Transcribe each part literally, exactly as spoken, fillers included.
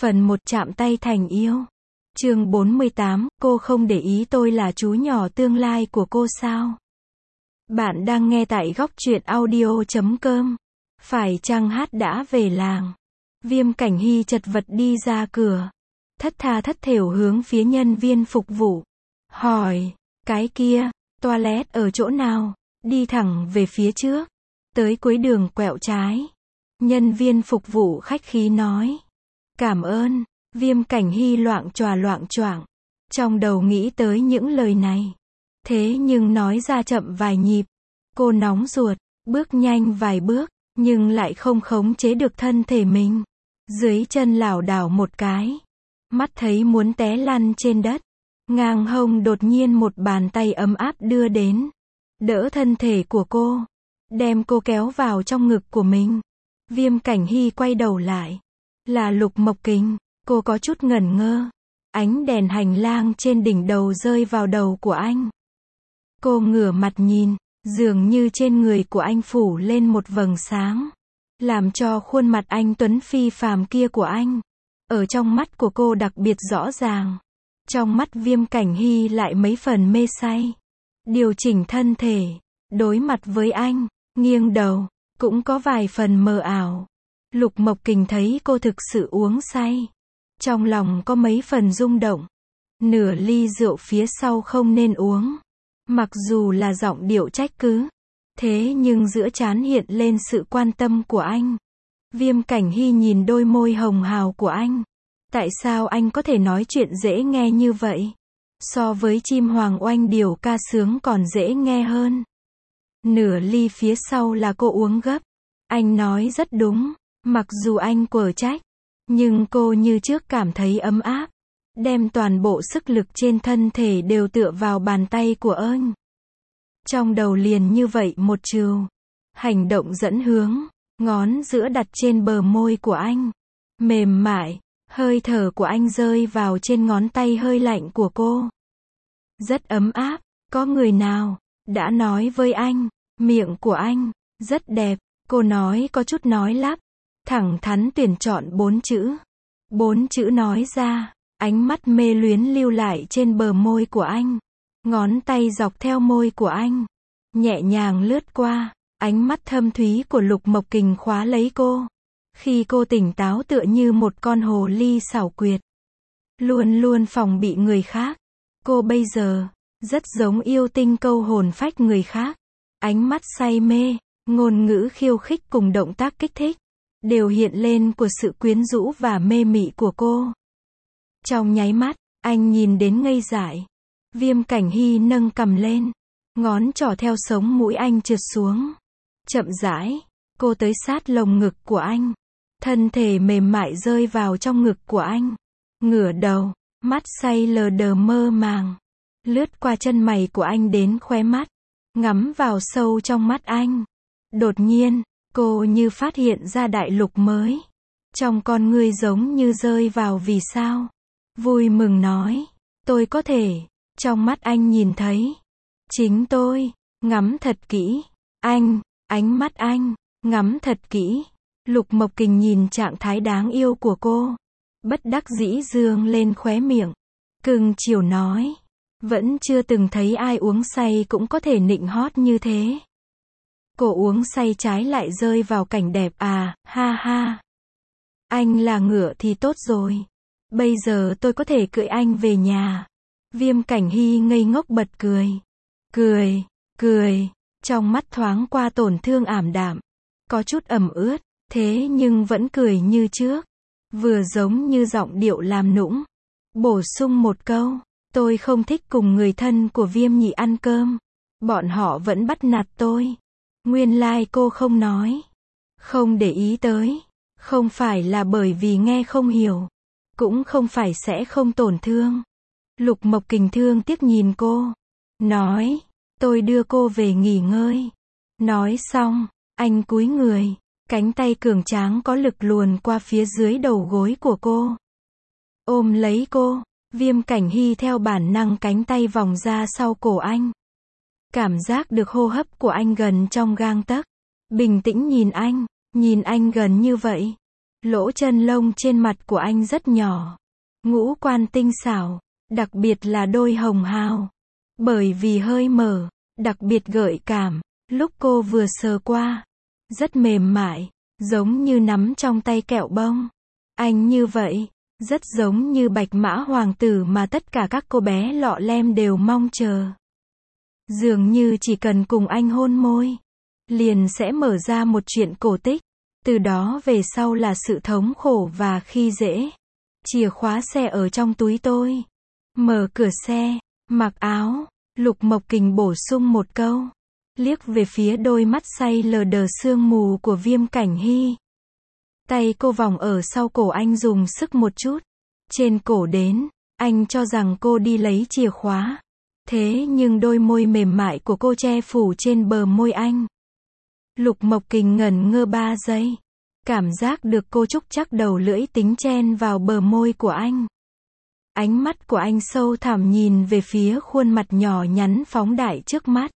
Phần một chạm tay thành yêu. Chương bốn mươi tám, cô không để ý tôi là chú nhỏ tương lai của cô sao? Bạn đang nghe tại góc truyện audio chấm com. Phải chăng hát đã về làng? Viêm Cảnh Hy chật vật đi ra cửa. Thất tha thất thểu hướng phía nhân viên phục vụ. Hỏi, cái kia, toilet ở chỗ nào? Đi thẳng về phía trước. Tới cuối đường quẹo trái. Nhân viên phục vụ khách khí nói. Cảm ơn. Viêm Cảnh Hy loạng choạng loạng choạng. Trong đầu nghĩ tới những lời này. Thế nhưng nói ra chậm vài nhịp. Cô nóng ruột, bước nhanh vài bước, nhưng lại không khống chế được thân thể mình. Dưới chân lảo đảo một cái. Mắt thấy muốn té lăn trên đất. Ngang hông đột nhiên một bàn tay ấm áp đưa đến. Đỡ thân thể của cô. Đem cô kéo vào trong ngực của mình. Viêm Cảnh Hy quay đầu lại. Là Lục Mộc Kình. Cô có chút ngẩn ngơ. Ánh đèn hành lang trên đỉnh đầu rơi vào đầu của anh. Cô ngửa mặt nhìn. Dường như trên người của anh phủ lên một vầng sáng. Làm cho khuôn mặt anh tuấn phi phàm kia của anh. Ở trong mắt của cô đặc biệt rõ ràng. Trong mắt Viêm Cảnh Hy lại mấy phần mê say. Điều chỉnh thân thể. Đối mặt với anh. Nghiêng đầu. Cũng có vài phần mờ ảo. Lục Mộc Kình thấy cô thực sự uống say. Trong lòng có mấy phần rung động. Nửa ly rượu phía sau không nên uống. Mặc dù là giọng điệu trách cứ. Thế nhưng giữa trán hiện lên sự quan tâm của anh. Viêm Cảnh Hy nhìn đôi môi hồng hào của anh. Tại sao anh có thể nói chuyện dễ nghe như vậy? So với chim hoàng oanh điểu ca sướng còn dễ nghe hơn. Nửa ly phía sau là cô uống gấp. Anh nói rất đúng. Mặc dù anh quở trách. Nhưng cô như trước cảm thấy ấm áp. Đem toàn bộ sức lực trên thân thể đều tựa vào bàn tay của anh. Trong đầu liền như vậy một trừu. Hành động dẫn hướng. Ngón giữa đặt trên bờ môi của anh. Mềm mại. Hơi thở của anh rơi vào trên ngón tay hơi lạnh của cô. Rất ấm áp. Có người nào đã nói với anh. Miệng của anh rất đẹp. Cô nói có chút nói lắp. Thẳng thắn tuyển chọn bốn chữ. Bốn chữ nói ra. Ánh mắt mê luyến lưu lại trên bờ môi của anh. Ngón tay dọc theo môi của anh. Nhẹ nhàng lướt qua. Ánh mắt thâm thúy của Lục Mộc Kình khóa lấy cô. Khi cô tỉnh táo tựa như một con hồ ly xảo quyệt. Luôn luôn phòng bị người khác. Cô bây giờ rất giống yêu tinh câu hồn phách người khác. Ánh mắt say mê, ngôn ngữ khiêu khích cùng động tác kích thích. Đều hiện lên của sự quyến rũ và mê mị của cô. Trong nháy mắt, anh nhìn đến ngây dại. Viêm Cảnh Hy nâng cằm lên. Ngón trỏ theo sống mũi anh trượt xuống. Chậm rãi, cô tới sát lồng ngực của anh. Thân thể mềm mại rơi vào trong ngực của anh. Ngửa đầu, mắt say lờ đờ mơ màng. Lướt qua chân mày của anh đến khóe mắt. Ngắm vào sâu trong mắt anh. Đột nhiên, cô như phát hiện ra đại lục mới. Trong con ngươi giống như rơi vào vì sao. Vui mừng nói. Tôi có thể. Trong mắt anh nhìn thấy. Chính tôi. Ngắm thật kỹ. Anh. Ánh mắt anh. Ngắm thật kỹ. Lục Mộc Kình nhìn trạng thái đáng yêu của cô. Bất đắc dĩ dương lên khóe miệng. Cưng chiều nói. Vẫn chưa từng thấy ai uống say cũng có thể nịnh hót như thế. Cô uống say trái lại rơi vào cảnh đẹp à, ha ha. Anh là ngựa thì tốt rồi. Bây giờ tôi có thể cưỡi anh về nhà. Viêm Cảnh Hy ngây ngốc bật cười. Cười, cười. Trong mắt thoáng qua tổn thương ảm đạm. Có chút ẩm ướt, thế nhưng vẫn cười như trước. Vừa giống như giọng điệu làm nũng. Bổ sung một câu. Tôi không thích cùng người thân của Viêm Nhị ăn cơm. Bọn họ vẫn bắt nạt tôi. Nguyên lai like cô không nói. Không để ý tới. Không phải là bởi vì nghe không hiểu. Cũng không phải sẽ không tổn thương. Lục Mộc Kình thương tiếc nhìn cô. Nói. Tôi đưa cô về nghỉ ngơi. Nói xong. Anh cúi người. Cánh tay cường tráng có lực luồn qua phía dưới đầu gối của cô. Ôm lấy cô. Viêm Cảnh Hy theo bản năng cánh tay vòng ra sau cổ anh. Cảm giác được hô hấp của anh gần trong gang tấc. Bình tĩnh nhìn anh. Nhìn anh gần như vậy. Lỗ chân lông trên mặt của anh rất nhỏ. Ngũ quan tinh xảo, đặc biệt là đôi hồng hào. Bởi vì hơi mở, đặc biệt gợi cảm, lúc cô vừa sờ qua, rất mềm mại, giống như nắm trong tay kẹo bông. Anh như vậy, rất giống như bạch mã hoàng tử mà tất cả các cô bé lọ lem đều mong chờ. Dường như chỉ cần cùng anh hôn môi, liền sẽ mở ra một chuyện cổ tích. Từ đó về sau là sự thống khổ và khi dễ. Chìa khóa xe ở trong túi tôi. Mở cửa xe, mặc áo, Lục Mộc Kình bổ sung một câu. Liếc về phía đôi mắt say lờ đờ sương mù của Viêm Cảnh Hy. Tay cô vòng ở sau cổ anh dùng sức một chút. Trên cổ đến, anh cho rằng cô đi lấy chìa khóa. Thế nhưng đôi môi mềm mại của cô che phủ trên bờ môi anh. Lục Mộc Kình ngẩn ngơ ba giây. Cảm giác được cô trúc chắc đầu lưỡi tính chen vào bờ môi của anh. Ánh mắt của anh sâu thẳm nhìn về phía khuôn mặt nhỏ nhắn phóng đại trước mắt.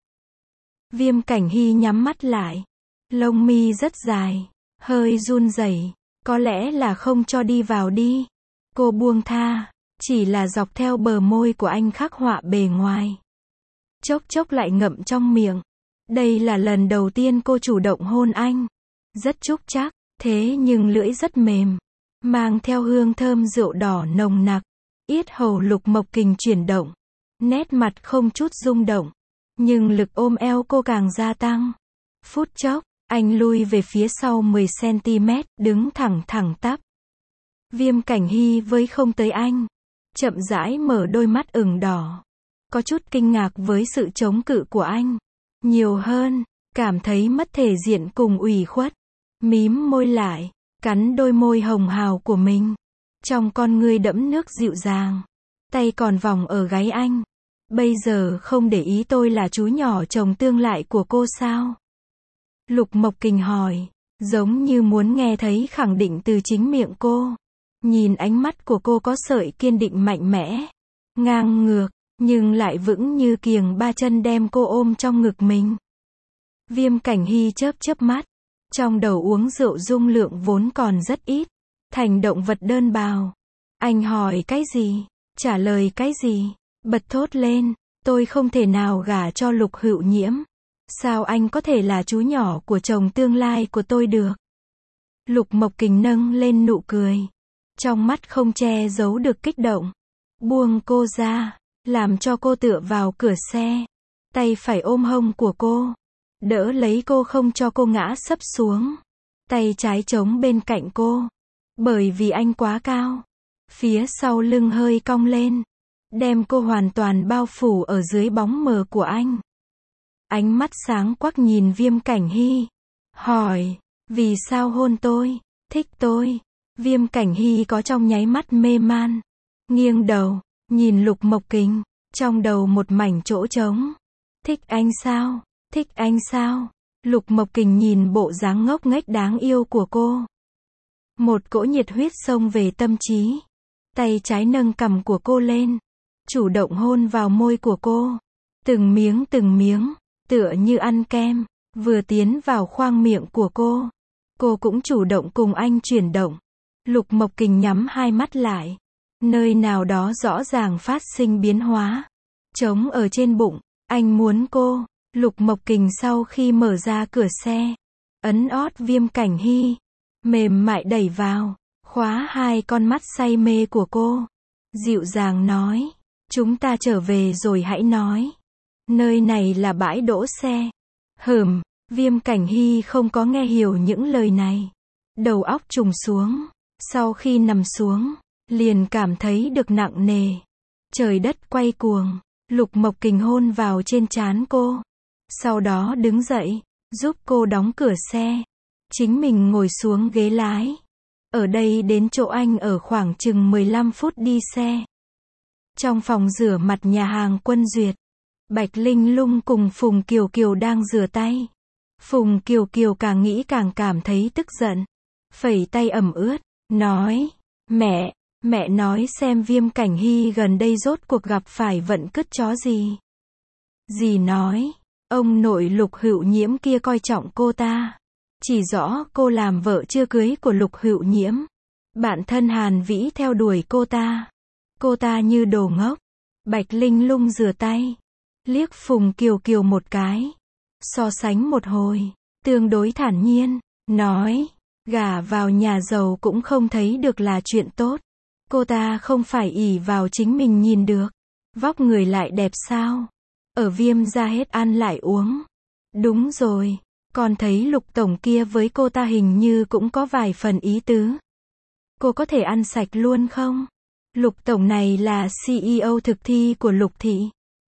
Viêm Cảnh Hy nhắm mắt lại. Lông mi rất dài, hơi run rẩy, có lẽ là không cho đi vào đi. Cô buông tha, chỉ là dọc theo bờ môi của anh khắc họa bề ngoài. Chốc chốc lại ngậm trong miệng. Đây là lần đầu tiên cô chủ động hôn anh. Rất trúc chắc, thế nhưng lưỡi rất mềm, mang theo hương thơm rượu đỏ nồng nặc. Yết hầu Lục Mộc Kình chuyển động, nét mặt không chút rung động, nhưng lực ôm eo cô càng gia tăng. Phút chốc, anh lui về phía sau mười xăng-ti-mét, đứng thẳng thẳng tắp. Viêm Cảnh Hy với không tới anh, chậm rãi mở đôi mắt ửng đỏ, có chút kinh ngạc với sự chống cự của anh, nhiều hơn, cảm thấy mất thể diện cùng ủy khuất, mím môi lại, cắn đôi môi hồng hào của mình. Trong con ngươi đẫm nước dịu dàng, tay còn vòng ở gáy anh. Bây giờ không để ý tôi là chú nhỏ chồng tương lai của cô sao? Lục Mộc Kình hỏi, giống như muốn nghe thấy khẳng định từ chính miệng cô. Nhìn ánh mắt của cô có sợi kiên định mạnh mẽ, ngang ngược, nhưng lại vững như kiềng ba chân đem cô ôm trong ngực mình. Viêm Cảnh Hy chớp chớp mắt, trong đầu uống rượu dung lượng vốn còn rất ít. Thành động vật đơn bào. Anh hỏi cái gì? Trả lời cái gì? Bật thốt lên, tôi không thể nào gả cho Lục Hữu Nhiễm. Sao anh có thể là chú nhỏ của chồng tương lai của tôi được? Lục Mộc Kình nâng lên nụ cười. Trong mắt không che giấu được kích động. Buông cô ra, làm cho cô tựa vào cửa xe. Tay phải ôm hông của cô. Đỡ lấy cô không cho cô ngã sấp xuống. Tay trái chống bên cạnh cô. Bởi vì anh quá cao, phía sau lưng hơi cong lên, đem cô hoàn toàn bao phủ ở dưới bóng mờ của anh. Ánh mắt sáng quắc nhìn Viêm Cảnh Hy, hỏi, vì sao hôn tôi, thích tôi? Viêm Cảnh Hy có trong nháy mắt mê man, nghiêng đầu, nhìn Lục Mộc Kình, trong đầu một mảnh chỗ trống. Thích anh sao? Thích anh sao? Lục Mộc Kình nhìn bộ dáng ngốc nghếch đáng yêu của cô. Một cỗ nhiệt huyết xông về tâm trí. Tay trái nâng cằm của cô lên, chủ động hôn vào môi của cô. Từng miếng từng miếng, tựa như ăn kem, vừa tiến vào khoang miệng của cô. Cô cũng chủ động cùng anh chuyển động. Lục Mộc Kình nhắm hai mắt lại. Nơi nào đó rõ ràng phát sinh biến hóa. Trống ở trên bụng, anh muốn cô. Lục Mộc Kình sau khi mở ra cửa xe, ấn ót Viêm Cảnh Hy, mềm mại đẩy vào, khóa hai con mắt say mê của cô. Dịu dàng nói, chúng ta trở về rồi hãy nói. Nơi này là bãi đỗ xe. Hừm, Viêm Cảnh Hy không có nghe hiểu những lời này. Đầu óc trùng xuống. Sau khi nằm xuống, liền cảm thấy được nặng nề. Trời đất quay cuồng. Lục Mộc Kình hôn vào trên trán cô. Sau đó đứng dậy, giúp cô đóng cửa xe. Chính mình ngồi xuống ghế lái. Ở đây đến chỗ anh ở khoảng chừng mười lăm phút đi xe. Trong phòng rửa mặt nhà hàng Quân Duyệt, Bạch Linh Lung cùng Phùng Kiều Kiều đang rửa tay. Phùng Kiều Kiều càng nghĩ càng cảm thấy tức giận. Phẩy tay ẩm ướt, nói, mẹ, mẹ nói xem Viêm Cảnh Hy gần đây rốt cuộc gặp phải vận cứt chó gì. Dì nói, ông nội Lục Hữu Nhiễm kia coi trọng cô ta. Chỉ rõ cô làm vợ chưa cưới của Lục Hữu Nhiễm. Bạn thân Hàn Vĩ theo đuổi cô ta. Cô ta như đồ ngốc. Bạch Linh Lung rửa tay. Liếc Phùng Kiều Kiều một cái. So sánh một hồi. Tương đối thản nhiên. Nói. Gả vào nhà giàu cũng không thấy được là chuyện tốt. Cô ta không phải ỷ vào chính mình nhìn được. Vóc người lại đẹp sao? Ở Viêm gia hết ăn lại uống. Đúng rồi. Còn thấy Lục tổng kia với cô ta hình như cũng có vài phần ý tứ. Cô có thể ăn sạch luôn không? Lục tổng này là xê e ô thực thi của Lục thị.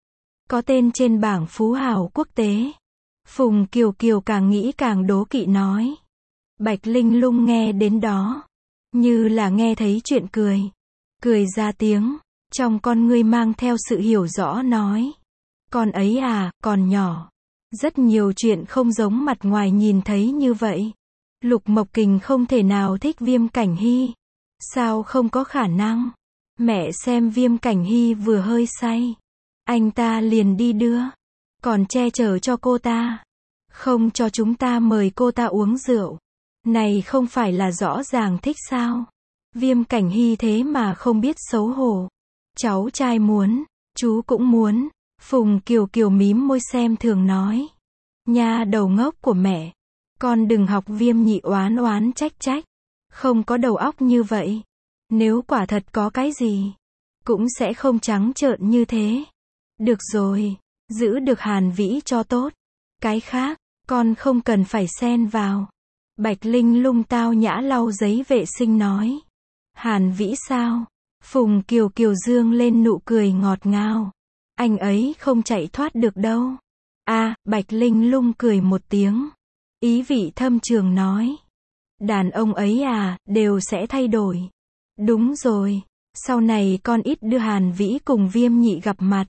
Có tên trên bảng phú hào quốc tế. Phùng Kiều Kiều càng nghĩ càng đố kỵ nói. Bạch Linh Lung nghe đến đó. Như là nghe thấy chuyện cười. Cười ra tiếng. Trong con ngươi mang theo sự hiểu rõ nói. Con ấy à, còn nhỏ. Rất nhiều chuyện không giống mặt ngoài nhìn thấy như vậy. Lục Mộc Kình không thể nào thích Viêm Cảnh Hy. Sao không có khả năng? Mẹ xem Viêm Cảnh Hy vừa hơi say. Anh ta liền đi đưa. Còn che chở cho cô ta. Không cho chúng ta mời cô ta uống rượu. Này không phải là rõ ràng thích sao? Viêm Cảnh Hy thế mà không biết xấu hổ. Cháu trai muốn. Chú cũng muốn. Phùng Kiều Kiều mím môi xem thường nói. Nha đầu ngốc của mẹ. Con đừng học Viêm nhị oán oán trách trách. Không có đầu óc như vậy. Nếu quả thật có cái gì. Cũng sẽ không trắng trợn như thế. Được rồi. Giữ được Hàn Vĩ cho tốt. Cái khác. Con không cần phải xen vào. Bạch Linh Lung tao nhã lau giấy vệ sinh nói. Hàn Vĩ sao? Phùng Kiều Kiều dương lên nụ cười ngọt ngào. Anh ấy không chạy thoát được đâu. À, Bạch Linh Lung cười một tiếng. Ý vị thâm trường nói. Đàn ông ấy à, đều sẽ thay đổi. Đúng rồi. Sau này con ít đưa Hàn Vĩ cùng Viêm nhị gặp mặt.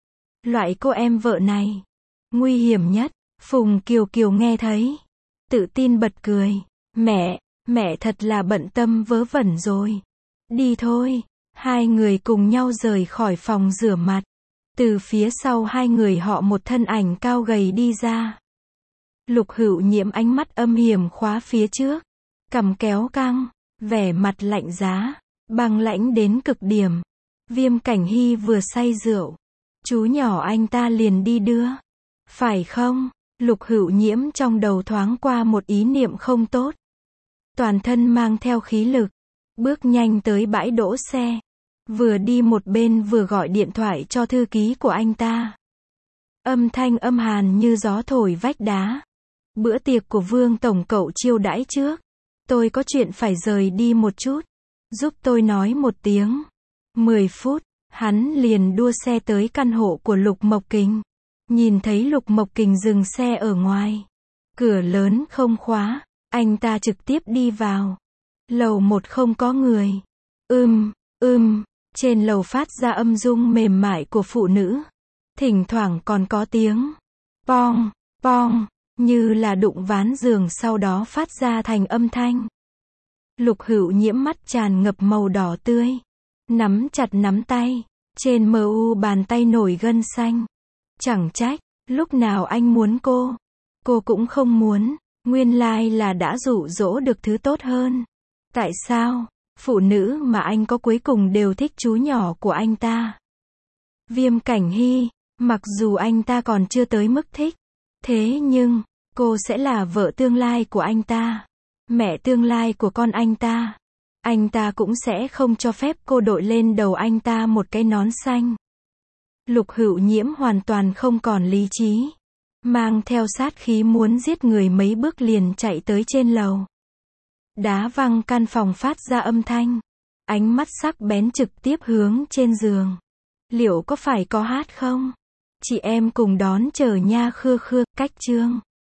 Loại cô em vợ này. Nguy hiểm nhất. Phùng Kiều Kiều nghe thấy. Tự tin bật cười. Mẹ, mẹ thật là bận tâm vớ vẩn rồi. Đi thôi. Hai người cùng nhau rời khỏi phòng rửa mặt. Từ phía sau hai người họ một thân ảnh cao gầy đi ra. Lục Hữu Nhiễm ánh mắt âm hiểm khóa phía trước. Cằm kéo căng. Vẻ mặt lạnh giá. Băng lãnh đến cực điểm. Viêm Cảnh Hy vừa say rượu. Chú nhỏ anh ta liền đi đưa. Phải không? Lục Hữu Nhiễm trong đầu thoáng qua một ý niệm không tốt. Toàn thân mang theo khí lực. Bước nhanh tới bãi đỗ xe. Vừa đi một bên vừa gọi điện thoại cho thư ký của anh ta. Âm thanh âm hàn như gió thổi vách đá. Bữa tiệc của Vương tổng cậu chiêu đãi trước. Tôi có chuyện phải rời đi một chút. Giúp tôi nói một tiếng. Mười phút, hắn liền đua xe tới căn hộ của Lục Mộc Kình. Nhìn thấy Lục Mộc Kình dừng xe ở ngoài. Cửa lớn không khóa. Anh ta trực tiếp đi vào. Lầu một không có người. Ưm, ưm. Trên lầu phát ra âm dung mềm mại của phụ nữ. Thỉnh thoảng còn có tiếng. Pong, pong. Như là đụng ván giường sau đó phát ra thành âm thanh. Lục Hữu Nhiễm mắt tràn ngập màu đỏ tươi. Nắm chặt nắm tay. Trên mờ u bàn tay nổi gân xanh. Chẳng trách. Lúc nào anh muốn cô. Cô cũng không muốn. Nguyên lai là đã dụ dỗ được thứ tốt hơn. Tại sao? Phụ nữ mà anh có cuối cùng đều thích chú nhỏ của anh ta. Viêm Cảnh Hy. Mặc dù anh ta còn chưa tới mức thích. Thế nhưng, cô sẽ là vợ tương lai của anh ta. Mẹ tương lai của con anh ta. Anh ta cũng sẽ không cho phép cô đội lên đầu anh ta một cái nón xanh. Lục Hữu Nhiễm hoàn toàn không còn lý trí. Mang theo sát khí muốn giết người mấy bước liền chạy tới trên lầu. Đá văng căn phòng phát ra âm thanh. Ánh mắt sắc bén trực tiếp hướng trên giường. Liệu có phải có hát không? Chị em cùng đón chờ nha khưa khưa, cách chương.